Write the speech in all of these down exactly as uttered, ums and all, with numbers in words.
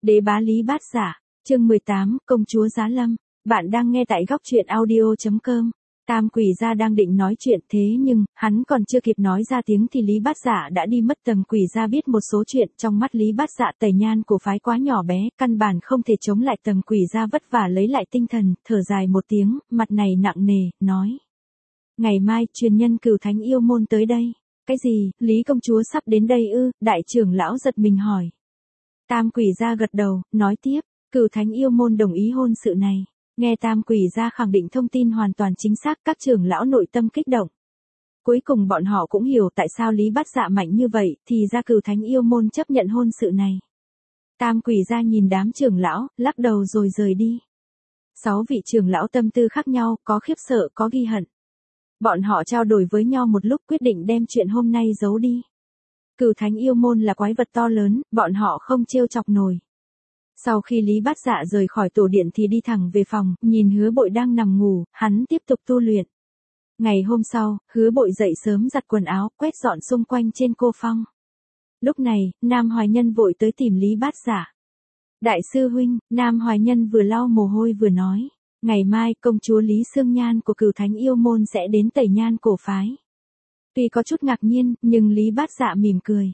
Đế bá Lý Bát Giả, chương mười tám, Công chúa Giá Lâm. Bạn đang nghe tại góc truyện audio chấm com. Tam Quỷ Gia đang định nói chuyện thế nhưng, hắn còn chưa kịp nói ra tiếng thì Lý Bát Giả đã đi mất. Tầm Quỷ Gia biết một số chuyện, trong mắt Lý Bát Giả Tẩy Nhan cổ phái quá nhỏ bé, căn bản không thể chống lại. Tầm Quỷ Gia vất vả lấy lại tinh thần, thở dài một tiếng, mặt này nặng nề, nói. Ngày mai, truyền nhân Cửu Thánh Yêu Môn tới đây. Cái gì, Lý công chúa sắp đến đây ư? Đại trưởng lão giật mình hỏi. Tam Quỷ Gia gật đầu, nói tiếp, Cửu Thánh Yêu Môn đồng ý hôn sự này. Nghe Tam Quỷ Gia khẳng định thông tin hoàn toàn chính xác, các trưởng lão nội tâm kích động. Cuối cùng bọn họ cũng hiểu tại sao Lý Bát Dạ mạnh như vậy, thì ra Cửu Thánh Yêu Môn chấp nhận hôn sự này. Tam Quỷ Gia nhìn đám trưởng lão, lắc đầu rồi rời đi. Sáu vị trưởng lão tâm tư khác nhau, có khiếp sợ, có ghi hận. Bọn họ trao đổi với nhau một lúc quyết định đem chuyện hôm nay giấu đi. Cửu Thánh Yêu Môn là quái vật to lớn, bọn họ không trêu chọc nổi. Sau khi Lý Bát Dạ rời khỏi tổ điện thì đi thẳng về phòng, nhìn Hứa Bội đang nằm ngủ, hắn tiếp tục tu luyện. Ngày hôm sau, Hứa Bội dậy sớm giặt quần áo, quét dọn xung quanh trên cô phong. Lúc này, Nam Hoài Nhân vội tới tìm Lý Bát Dạ. Đại sư huynh, Nam Hoài Nhân vừa lau mồ hôi vừa nói, ngày mai công chúa Lý Sương Nhan của Cửu Thánh Yêu Môn sẽ đến Tẩy Nhan cổ phái. Tuy có chút ngạc nhiên, nhưng Lý Bát Dạ mỉm cười.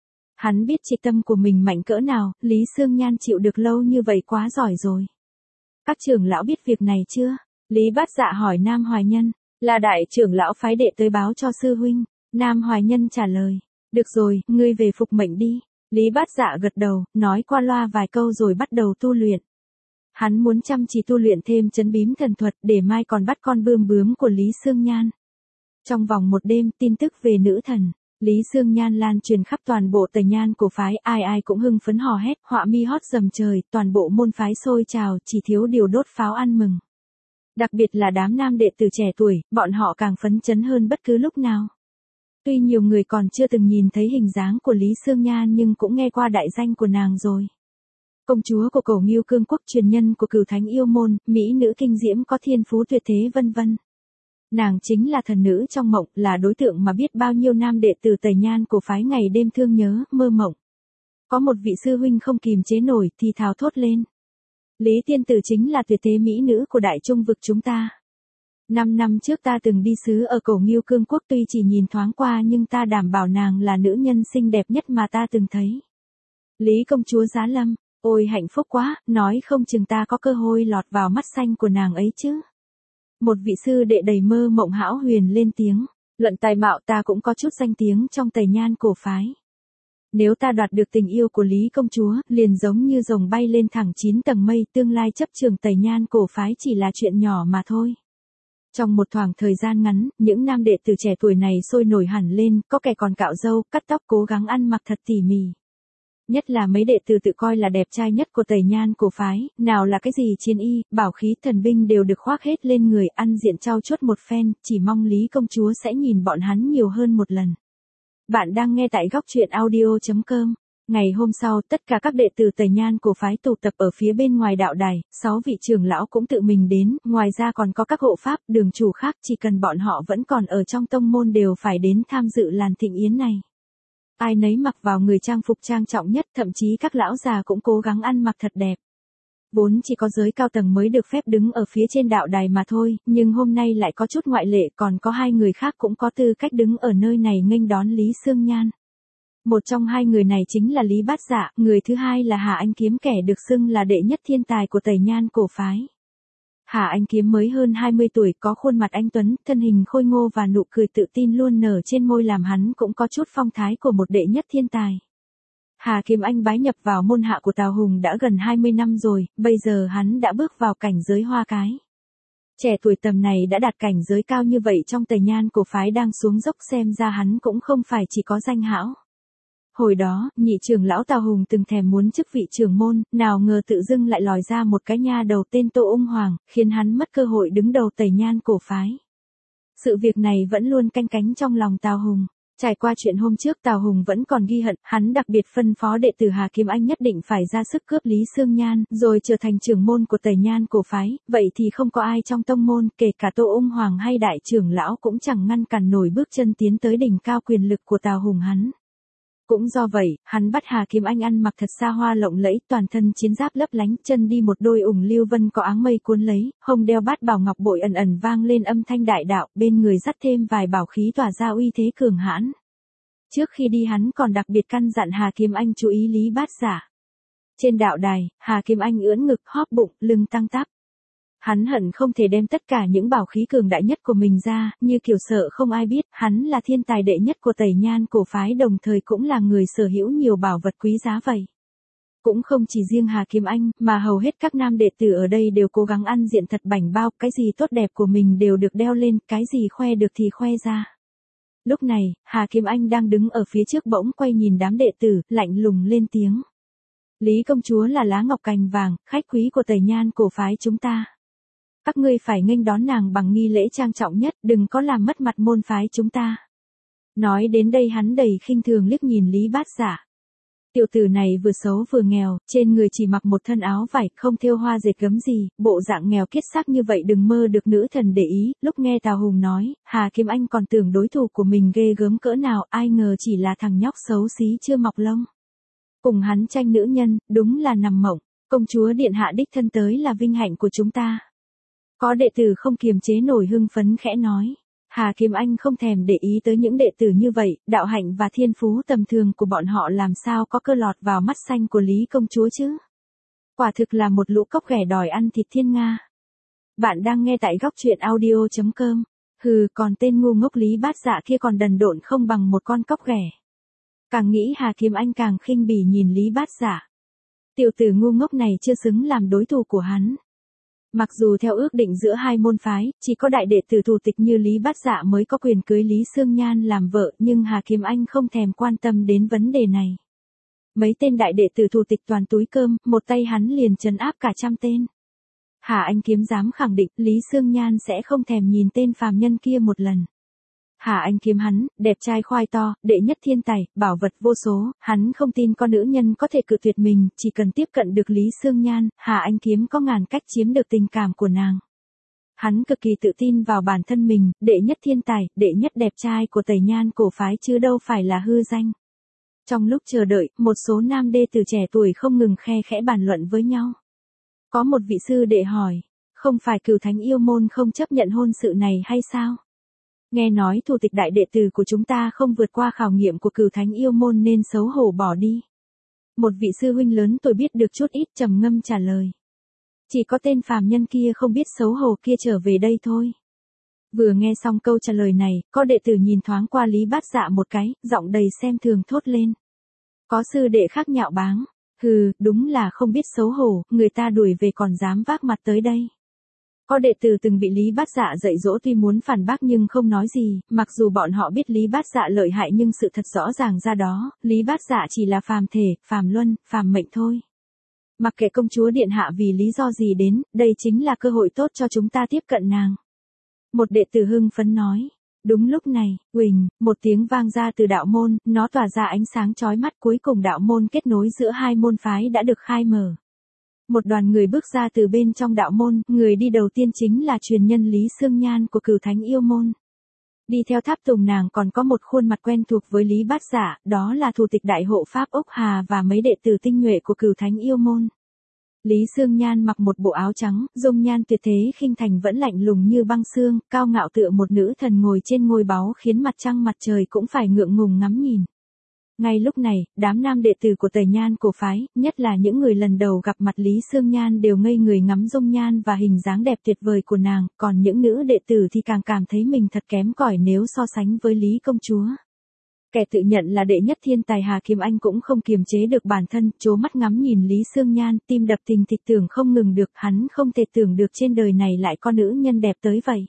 Hắn biết trịch tâm của mình mạnh cỡ nào, Lý Sương Nhan chịu được lâu như vậy quá giỏi rồi. Các trưởng lão biết việc này chưa? Lý Bát Dạ hỏi Nam Hoài Nhân, là đại trưởng lão phái đệ tới báo cho sư huynh. Nam Hoài Nhân trả lời, được rồi, ngươi về phục mệnh đi. Lý Bát Dạ gật đầu, nói qua loa vài câu rồi bắt đầu tu luyện. Hắn muốn chăm chỉ tu luyện thêm trấn bím thần thuật để mai còn bắt con bươm bướm của Lý Sương Nhan. Trong vòng một đêm, tin tức về nữ thần Lý Sương Nhan lan truyền khắp toàn bộ Tẩy Nhan cổ phái, ai ai cũng hưng phấn hò hét, họa mi hót dầm trời, toàn bộ môn phái sôi trào, chỉ thiếu điều đốt pháo ăn mừng. Đặc biệt là đám nam đệ tử trẻ tuổi, bọn họ càng phấn chấn hơn bất cứ lúc nào. Tuy nhiều người còn chưa từng nhìn thấy hình dáng của Lý Sương Nhan nhưng cũng nghe qua đại danh của nàng rồi. Công chúa của Cẩu Ngưu Cương Quốc, truyền nhân của Cửu Thánh Yêu Môn, mỹ nữ kinh diễm có thiên phú tuyệt thế vân vân. Nàng chính là thần nữ trong mộng, là đối tượng mà biết bao nhiêu nam đệ tử Tẩy Nhan cổ phái ngày đêm thương nhớ, mơ mộng. Có một vị sư huynh không kìm chế nổi thì thào thốt lên. Lý tiên tử chính là tuyệt thế mỹ nữ của đại trung vực chúng ta. Năm năm trước ta từng đi sứ ở Cẩu Ngưu Cương Quốc, tuy chỉ nhìn thoáng qua nhưng ta đảm bảo nàng là nữ nhân xinh đẹp nhất mà ta từng thấy. Lý công chúa Giá Lâm, ôi hạnh phúc quá, nói không chừng ta có cơ hội lọt vào mắt xanh của nàng ấy chứ. Một vị sư đệ đầy mơ mộng hão huyền lên tiếng, luận tài mạo ta cũng có chút danh tiếng trong Tẩy Nhan cổ phái. Nếu ta đoạt được tình yêu của Lý công chúa, liền giống như rồng bay lên thẳng chín tầng mây, tương lai chấp trường Tẩy Nhan cổ phái chỉ là chuyện nhỏ mà thôi. Trong một khoảng thời gian ngắn, những nam đệ tử trẻ tuổi này sôi nổi hẳn lên, có kẻ còn cạo râu, cắt tóc, cố gắng ăn mặc thật tỉ mỉ. Nhất là mấy đệ tử tự coi là đẹp trai nhất của Tẩy Nhan cổ phái, nào là cái gì chiến y, bảo khí, thần binh đều được khoác hết lên người, ăn diện trau chuốt một phen, chỉ mong Lý công chúa sẽ nhìn bọn hắn nhiều hơn một lần. Bạn đang nghe tại góc truyện audio chấm com. Ngày hôm sau, tất cả các đệ tử Tẩy Nhan cổ phái tụ tập ở phía bên ngoài đạo đài, sáu vị trưởng lão cũng tự mình đến, ngoài ra còn có các hộ pháp, đường chủ khác, chỉ cần bọn họ vẫn còn ở trong tông môn đều phải đến tham dự làn thịnh yến này. Ai nấy mặc vào người trang phục trang trọng nhất, thậm chí các lão già cũng cố gắng ăn mặc thật đẹp. Vốn chỉ có giới cao tầng mới được phép đứng ở phía trên đạo đài mà thôi, nhưng hôm nay lại có chút ngoại lệ, còn có hai người khác cũng có tư cách đứng ở nơi này nghênh đón Lý Sương Nhan. Một trong hai người này chính là Lý Bát Dạ, người thứ hai là Hà Anh Kiếm, kẻ được xưng là đệ nhất thiên tài của Tẩy Nhan cổ phái. Hà Anh Kiếm mới hơn hai mươi tuổi, có khuôn mặt anh tuấn, thân hình khôi ngô và nụ cười tự tin luôn nở trên môi làm hắn cũng có chút phong thái của một đệ nhất thiên tài. Hà Kiếm Anh bái nhập vào môn hạ của Tào Hùng đã gần hai mươi năm rồi, bây giờ hắn đã bước vào cảnh giới hoa cái. Trẻ tuổi tầm này đã đạt cảnh giới cao như vậy trong Tẩy Nhan cổ phái đang xuống dốc, xem ra hắn cũng không phải chỉ có danh hão. Hồi đó, nhị trưởng lão Tào Hùng từng thèm muốn chức vị trưởng môn, nào ngờ tự dưng lại lòi ra một cái nha đầu tên Tô Ung Hoàng, khiến hắn mất cơ hội đứng đầu Tẩy Nhan cổ phái. Sự việc này vẫn luôn canh cánh trong lòng Tào Hùng. Trải qua chuyện hôm trước, Tào Hùng vẫn còn ghi hận, hắn đặc biệt phân phó đệ tử Hà Kiếm Anh nhất định phải ra sức cướp Lý Sương Nhan, rồi trở thành trưởng môn của Tẩy Nhan cổ phái, vậy thì không có ai trong tông môn, kể cả Tô Ung Hoàng hay đại trưởng lão cũng chẳng ngăn cản nổi bước chân tiến tới đỉnh cao quyền lực của Tào Hùng hắn. Cũng do vậy, hắn bắt Hà Kiếm Anh ăn mặc thật xa hoa lộng lẫy, toàn thân chiến giáp lấp lánh, chân đi một đôi ủng lưu vân có áng mây cuốn lấy, hông đeo bát bảo ngọc bội ẩn ẩn vang lên âm thanh đại đạo, bên người dắt thêm vài bảo khí tỏa ra uy thế cường hãn. Trước khi đi hắn còn đặc biệt căn dặn Hà Kiếm Anh chú ý Lý Bát Giả. Trên đạo đài, Hà Kiếm Anh ưỡn ngực, hóp bụng, lưng tăng tắp. Hắn hận không thể đem tất cả những bảo khí cường đại nhất của mình ra, như kiểu sợ không ai biết, hắn là thiên tài đệ nhất của Tẩy Nhan cổ phái, đồng thời cũng là người sở hữu nhiều bảo vật quý giá vậy. Cũng không chỉ riêng Hà Kiếm Anh, mà hầu hết các nam đệ tử ở đây đều cố gắng ăn diện thật bảnh bao, cái gì tốt đẹp của mình đều được đeo lên, cái gì khoe được thì khoe ra. Lúc này, Hà Kiếm Anh đang đứng ở phía trước bỗng quay nhìn đám đệ tử, lạnh lùng lên tiếng. Lý công chúa là lá ngọc cành vàng, khách quý của Tẩy Nhan cổ phái chúng ta. Các ngươi phải nghênh đón nàng bằng nghi lễ trang trọng nhất, đừng có làm mất mặt môn phái chúng ta. Nói đến đây hắn đầy khinh thường liếc nhìn Lý Bát Giả. Tiểu tử này vừa xấu vừa nghèo, trên người chỉ mặc một thân áo vải, không thêu hoa dệt gấm gì, bộ dạng nghèo kiết xác như vậy đừng mơ được nữ thần để ý. Lúc nghe Tào Hùng nói, Hà Kiếm Anh còn tưởng đối thủ của mình ghê gớm cỡ nào, ai ngờ chỉ là thằng nhóc xấu xí chưa mọc lông. Cùng hắn tranh nữ nhân, đúng là nằm mộng, công chúa điện hạ đích thân tới là vinh hạnh của chúng ta. Có đệ tử không kiềm chế nổi hưng phấn khẽ nói. Hà Kiếm Anh không thèm để ý tới những đệ tử như vậy, đạo hạnh và thiên phú tầm thường của bọn họ làm sao có cơ lọt vào mắt xanh của Lý công chúa chứ. Quả thực là một lũ cóc ghẻ đòi ăn thịt thiên nga. Bạn đang nghe tại góc truyện audio chấm com. Hừ, còn tên ngu ngốc Lý Bát Dạ kia còn đần độn không bằng một con cóc ghẻ. Càng nghĩ Hà Kiếm Anh càng khinh bỉ nhìn Lý Bát Dạ. Tiểu tử ngu ngốc này chưa xứng làm đối thủ của hắn. Mặc dù theo ước định giữa hai môn phái, chỉ có đại đệ tử thủ tịch như Lý Bát Dạ mới có quyền cưới Lý Sương Nhan làm vợ, nhưng Hà Kiếm Anh không thèm quan tâm đến vấn đề này. Mấy tên đại đệ tử thủ tịch toàn túi cơm, một tay hắn liền trấn áp cả trăm tên. Hà Anh Kiếm dám khẳng định Lý Sương Nhan sẽ không thèm nhìn tên phàm nhân kia một lần. Hà Anh Kiếm hắn, đẹp trai khoai to, đệ nhất thiên tài, bảo vật vô số, hắn không tin con nữ nhân có thể cự tuyệt mình, chỉ cần tiếp cận được Lý Sương Nhan, Hà Anh Kiếm có ngàn cách chiếm được tình cảm của nàng. Hắn cực kỳ tự tin vào bản thân mình, đệ nhất thiên tài, đệ nhất đẹp trai của Tẩy Nhan cổ phái chứ đâu phải là hư danh. Trong lúc chờ đợi, một số nam đê tử trẻ tuổi không ngừng khe khẽ bàn luận với nhau. Có một vị sư đệ hỏi, không phải Cửu Thánh Yêu Môn không chấp nhận hôn sự này hay sao? Nghe nói thủ tịch đại đệ tử của chúng ta không vượt qua khảo nghiệm của Cửu Thánh Yêu Môn nên xấu hổ bỏ đi. Một vị sư huynh lớn tôi biết được chút ít trầm ngâm trả lời. Chỉ có tên phàm nhân kia không biết xấu hổ kia trở về đây thôi. Vừa nghe xong câu trả lời này, có đệ tử nhìn thoáng qua Lý Bát Dạ một cái, giọng đầy xem thường thốt lên. Có sư đệ khác nhạo báng. Hừ, đúng là không biết xấu hổ, người ta đuổi về còn dám vác mặt tới đây. Có đệ tử từng bị Lý Bát Dạ dạy dỗ tuy muốn phản bác nhưng không nói gì, mặc dù bọn họ biết Lý Bát Dạ lợi hại nhưng sự thật rõ ràng ra đó, Lý Bát Dạ chỉ là phàm thể, phàm luân, phàm mệnh thôi. Mặc kệ công chúa điện hạ vì lý do gì đến, đây chính là cơ hội tốt cho chúng ta tiếp cận nàng. Một đệ tử hưng phấn nói. Đúng lúc này, uỳnh, một tiếng vang ra từ đạo môn, nó tỏa ra ánh sáng chói mắt, cuối cùng đạo môn kết nối giữa hai môn phái đã được khai mở. Một đoàn người bước ra từ bên trong đạo môn, người đi đầu tiên chính là truyền nhân Lý Sương Nhan của Cửu Thánh Yêu Môn. Đi theo tháp tùng nàng còn có một khuôn mặt quen thuộc với Lý Bát Dạ, đó là thủ tịch đại hộ pháp Úc Hà và mấy đệ tử tinh nhuệ của Cửu Thánh Yêu Môn. Lý Sương Nhan mặc một bộ áo trắng, dung nhan tuyệt thế khinh thành vẫn lạnh lùng như băng xương, cao ngạo tựa một nữ thần ngồi trên ngôi báu khiến mặt trăng mặt trời cũng phải ngượng ngùng ngắm nhìn. Ngay lúc này, đám nam đệ tử của Tẩy Nhan cổ phái, nhất là những người lần đầu gặp mặt Lý Sương Nhan đều ngây người ngắm dung nhan và hình dáng đẹp tuyệt vời của nàng, còn những nữ đệ tử thì càng cảm thấy mình thật kém cỏi nếu so sánh với Lý công chúa. Kẻ tự nhận là đệ nhất thiên tài Hà Kiếm Anh cũng không kiềm chế được bản thân, trố mắt ngắm nhìn Lý Sương Nhan, tim đập thình thịch tưởng không ngừng được, hắn không thể tưởng được trên đời này lại có nữ nhân đẹp tới vậy.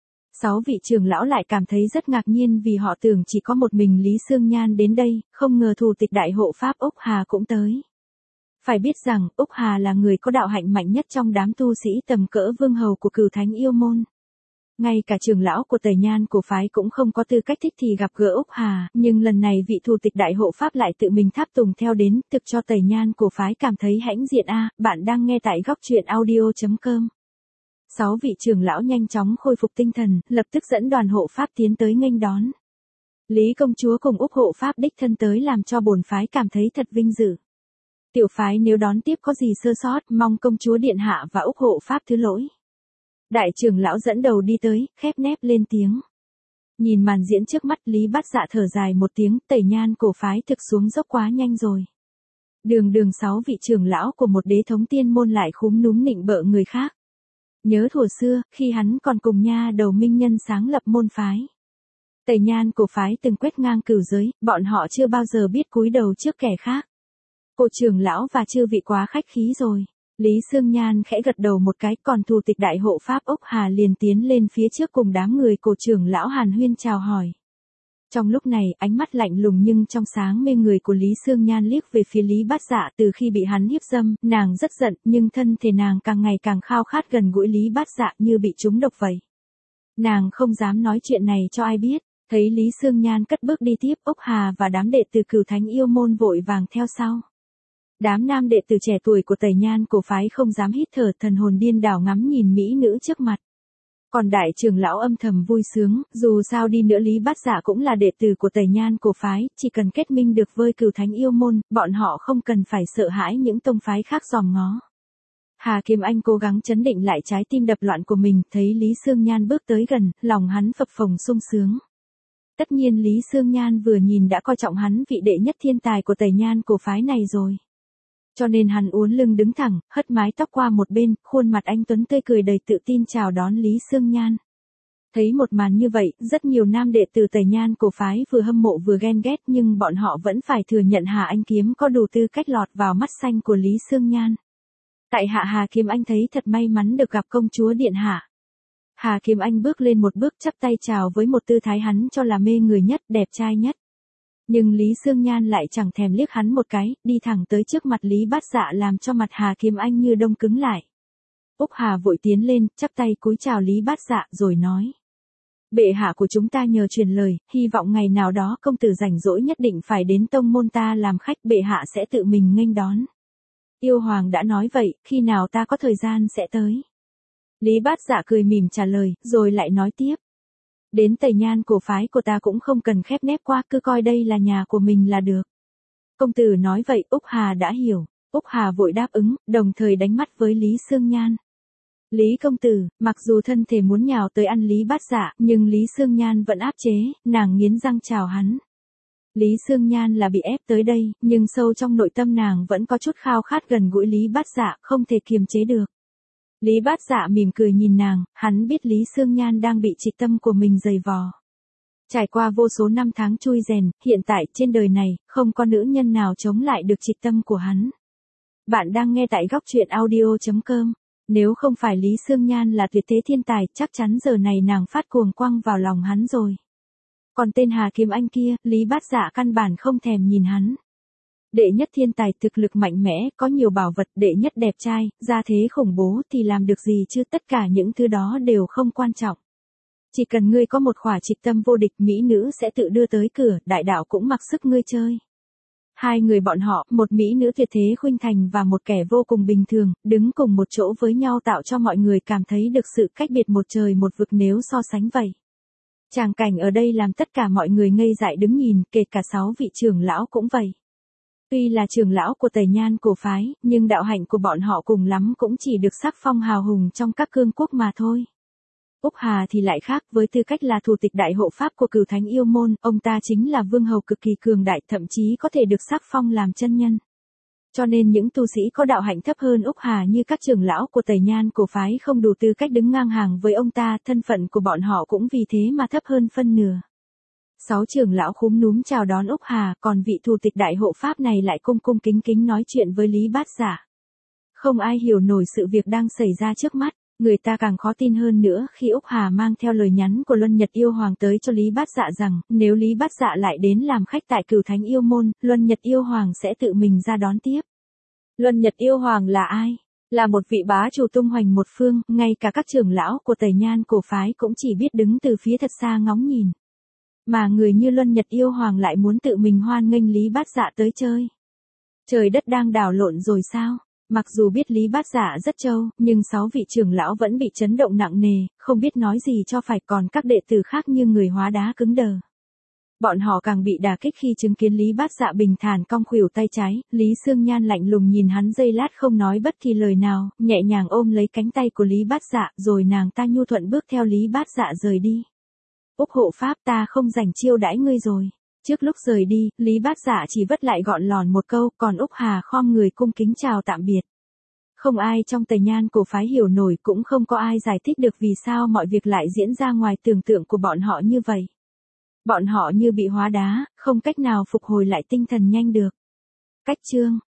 Sáu vị trưởng lão lại cảm thấy rất ngạc nhiên vì họ tưởng chỉ có một mình Lý Sương Nhan đến đây, không ngờ thủ tịch đại hộ pháp Úc Hà cũng tới. Phải biết rằng, Úc Hà là người có đạo hạnh mạnh nhất trong đám tu sĩ tầm cỡ vương hầu của Cửu Thánh Yêu Môn. Ngay cả trưởng lão của Tẩy Nhan cổ phái cũng không có tư cách thích thì gặp gỡ Úc Hà, nhưng lần này vị thủ tịch đại hộ pháp lại tự mình tháp tùng theo đến, thực cho Tẩy Nhan cổ phái cảm thấy hãnh diện a. Bạn đang nghe tại góc truyện audio chấm com. Sáu vị trưởng lão nhanh chóng khôi phục tinh thần, lập tức dẫn đoàn hộ pháp tiến tới nghênh đón. Lý công chúa cùng Úc hộ pháp đích thân tới làm cho bổn phái cảm thấy thật vinh dự. Tiểu phái nếu đón tiếp có gì sơ sót, mong công chúa điện hạ và Úc hộ pháp thứ lỗi. Đại trưởng lão dẫn đầu đi tới, khép nép lên tiếng. Nhìn màn diễn trước mắt, Lý Bát Dạ thở dài một tiếng, tẩy nhan cổ phái thực xuống dốc quá nhanh rồi. Đường đường sáu vị trưởng lão của một đế thống tiên môn lại khúm núm nịnh bợ người khác. Nhớ thuở xưa, khi hắn còn cùng nha đầu minh nhân sáng lập môn phái. Tẩy nhan cổ phái từng quét ngang cửu giới, bọn họ chưa bao giờ biết cúi đầu trước kẻ khác. Cô trưởng lão và chư vị quá khách khí rồi. Lý Sương Nhan khẽ gật đầu một cái, còn thủ tịch đại hộ pháp Úc Hà liền tiến lên phía trước cùng đám người cổ trưởng lão Hàn Huyên chào hỏi. Trong lúc này, ánh mắt lạnh lùng nhưng trong sáng mê người của Lý Sương Nhan liếc về phía Lý Bát Dạ. Từ khi bị hắn hiếp dâm, nàng rất giận, nhưng thân thể nàng càng ngày càng khao khát gần gũi Lý Bát Dạ như bị trúng độc vậy. Nàng không dám nói chuyện này cho ai biết. Thấy Lý Sương Nhan cất bước đi tiếp, Úc Hà và đám đệ tử Cửu Thánh Yêu Môn vội vàng theo sau. Đám nam đệ tử trẻ tuổi của Tẩy Nhan cổ phái không dám hít thở, thần hồn điên đảo ngắm nhìn mỹ nữ trước mặt. Còn đại trưởng lão âm thầm vui sướng, dù sao đi nữa Lý Bát Dạ cũng là đệ tử của Tẩy Nhan cổ phái, chỉ cần kết minh được với Cửu Thánh Yêu Môn, bọn họ không cần phải sợ hãi những tông phái khác dòm ngó. Hà Kiếm Anh cố gắng chấn định lại trái tim đập loạn của mình, thấy Lý Sương Nhan bước tới gần, lòng hắn phập phồng sung sướng. Tất nhiên Lý Sương Nhan vừa nhìn đã coi trọng hắn vị đệ nhất thiên tài của Tẩy Nhan cổ phái này rồi. Cho nên hắn uốn lưng đứng thẳng, hất mái tóc qua một bên, khuôn mặt anh tuấn tươi cười đầy tự tin chào đón Lý Sương Nhan. Thấy một màn như vậy, rất nhiều nam đệ tử Tẩy Nhan cổ phái vừa hâm mộ vừa ghen ghét, nhưng bọn họ vẫn phải thừa nhận Hà Anh Kiếm có đủ tư cách lọt vào mắt xanh của Lý Sương Nhan. Tại hạ Hà Kiếm Anh thấy thật may mắn được gặp công chúa điện hạ. Hà Kiếm Anh bước lên một bước chắp tay chào với một tư thái hắn cho là mê người nhất, đẹp trai nhất. Nhưng Lý Sương Nhan lại chẳng thèm liếc hắn một cái, đi thẳng tới trước mặt Lý Bát Dạ làm cho mặt Hà Kiếm Anh như đông cứng lại. Úc Hà vội tiến lên, chắp tay cúi chào Lý Bát Dạ rồi nói. Bệ hạ của chúng ta nhờ truyền lời, hy vọng ngày nào đó công tử rảnh rỗi nhất định phải đến tông môn ta làm khách, bệ hạ sẽ tự mình nghênh đón. Yêu hoàng đã nói vậy, khi nào ta có thời gian sẽ tới. Lý Bát Dạ cười mỉm trả lời, rồi lại nói tiếp. Đến Tẩy Nhan cổ phái của ta cũng không cần khép nép quá, cứ coi đây là nhà của mình là được. Công tử nói vậy, Úc Hà đã hiểu. Úc Hà vội đáp ứng, đồng thời đánh mắt với Lý Sương Nhan. Lý công tử, mặc dù thân thể muốn nhào tới ăn Lý Bát Dạ, nhưng Lý Sương Nhan vẫn áp chế, nàng nghiến răng chào hắn. Lý Sương Nhan là bị ép tới đây, nhưng sâu trong nội tâm nàng vẫn có chút khao khát gần gũi Lý Bát Dạ, không thể kiềm chế được. Lý Bát Dạ mỉm cười nhìn nàng, hắn biết Lý Sương Nhan đang bị trịch tâm của mình giày vò. Trải qua vô số năm tháng chui rèn, hiện tại trên đời này, không có nữ nhân nào chống lại được trịch tâm của hắn. Bạn đang nghe tại góc truyện audio chấm com. Nếu không phải Lý Sương Nhan là tuyệt thế thiên tài, chắc chắn giờ này nàng phát cuồng quăng vào lòng hắn rồi. Còn tên Hà Kiếm Anh kia, Lý Bát Dạ căn bản không thèm nhìn hắn. Đệ nhất thiên tài thực lực mạnh mẽ, có nhiều bảo vật, đệ nhất đẹp trai, gia thế khủng bố thì làm được gì chứ, tất cả những thứ đó đều không quan trọng. Chỉ cần ngươi có một khỏa trịch tâm vô địch, mỹ nữ sẽ tự đưa tới cửa, đại đạo cũng mặc sức ngươi chơi. Hai người bọn họ, một mỹ nữ tuyệt thế khuynh thành và một kẻ vô cùng bình thường, đứng cùng một chỗ với nhau tạo cho mọi người cảm thấy được sự cách biệt một trời một vực nếu so sánh vậy. Tràng cảnh ở đây làm tất cả mọi người ngây dại đứng nhìn, kể cả sáu vị trưởng lão cũng vậy. Tuy là trưởng lão của Tẩy Nhan cổ phái, nhưng đạo hạnh của bọn họ cùng lắm cũng chỉ được sắc phong hào hùng trong các cương quốc mà thôi. Úc Hà thì lại khác, với tư cách là thủ tịch đại hộ pháp của Cửu Thánh Yêu Môn, ông ta chính là vương hầu cực kỳ cường đại, thậm chí có thể được sắc phong làm chân nhân. Cho nên những tu sĩ có đạo hạnh thấp hơn Úc Hà như các trưởng lão của Tẩy Nhan cổ phái không đủ tư cách đứng ngang hàng với ông ta, thân phận của bọn họ cũng vì thế mà thấp hơn phân nửa. Sáu trưởng lão khúm núm chào đón Úc Hà, còn vị thủ tịch đại hộ pháp này lại cung cung kính kính nói chuyện với Lý Bát Dạ. Không ai hiểu nổi sự việc đang xảy ra trước mắt, người ta càng khó tin hơn nữa khi Úc Hà mang theo lời nhắn của Luân Nhật Yêu Hoàng tới cho Lý Bát Dạ rằng, nếu Lý Bát Dạ lại đến làm khách tại Cửu Thánh Yêu Môn, Luân Nhật Yêu Hoàng sẽ tự mình ra đón tiếp. Luân Nhật Yêu Hoàng là ai? Là một vị bá chủ tung hoành một phương, ngay cả các trưởng lão của Tẩy Nhan cổ phái cũng chỉ biết đứng từ phía thật xa ngóng nhìn. Mà người như Luân Nhật Yêu Hoàng lại muốn tự mình hoan nghênh Lý Bát Dạ tới chơi. Trời đất đang đảo lộn rồi sao? Mặc dù biết Lý Bát Dạ rất trâu, nhưng sáu vị trưởng lão vẫn bị chấn động nặng nề, không biết nói gì cho phải, còn các đệ tử khác như người hóa đá cứng đờ. Bọn họ càng bị đả kích khi chứng kiến Lý Bát Dạ bình thản cong khuỷu tay trái, Lý Sương Nhan lạnh lùng nhìn hắn giây lát không nói bất kỳ lời nào, nhẹ nhàng ôm lấy cánh tay của Lý Bát Dạ, rồi nàng ta nhu thuận bước theo Lý Bát Dạ rời đi. Úc hộ pháp, ta không rảnh chiêu đãi ngươi rồi. Trước lúc rời đi, Lý Bát Dạ chỉ vất lại gọn lòn một câu, còn Úc Hà khom người cung kính chào tạm biệt. Không ai trong Tây Nhan cổ phái hiểu nổi, cũng không có ai giải thích được vì sao mọi việc lại diễn ra ngoài tưởng tượng của bọn họ như vậy. Bọn họ như bị hóa đá, không cách nào phục hồi lại tinh thần nhanh được. Cách chương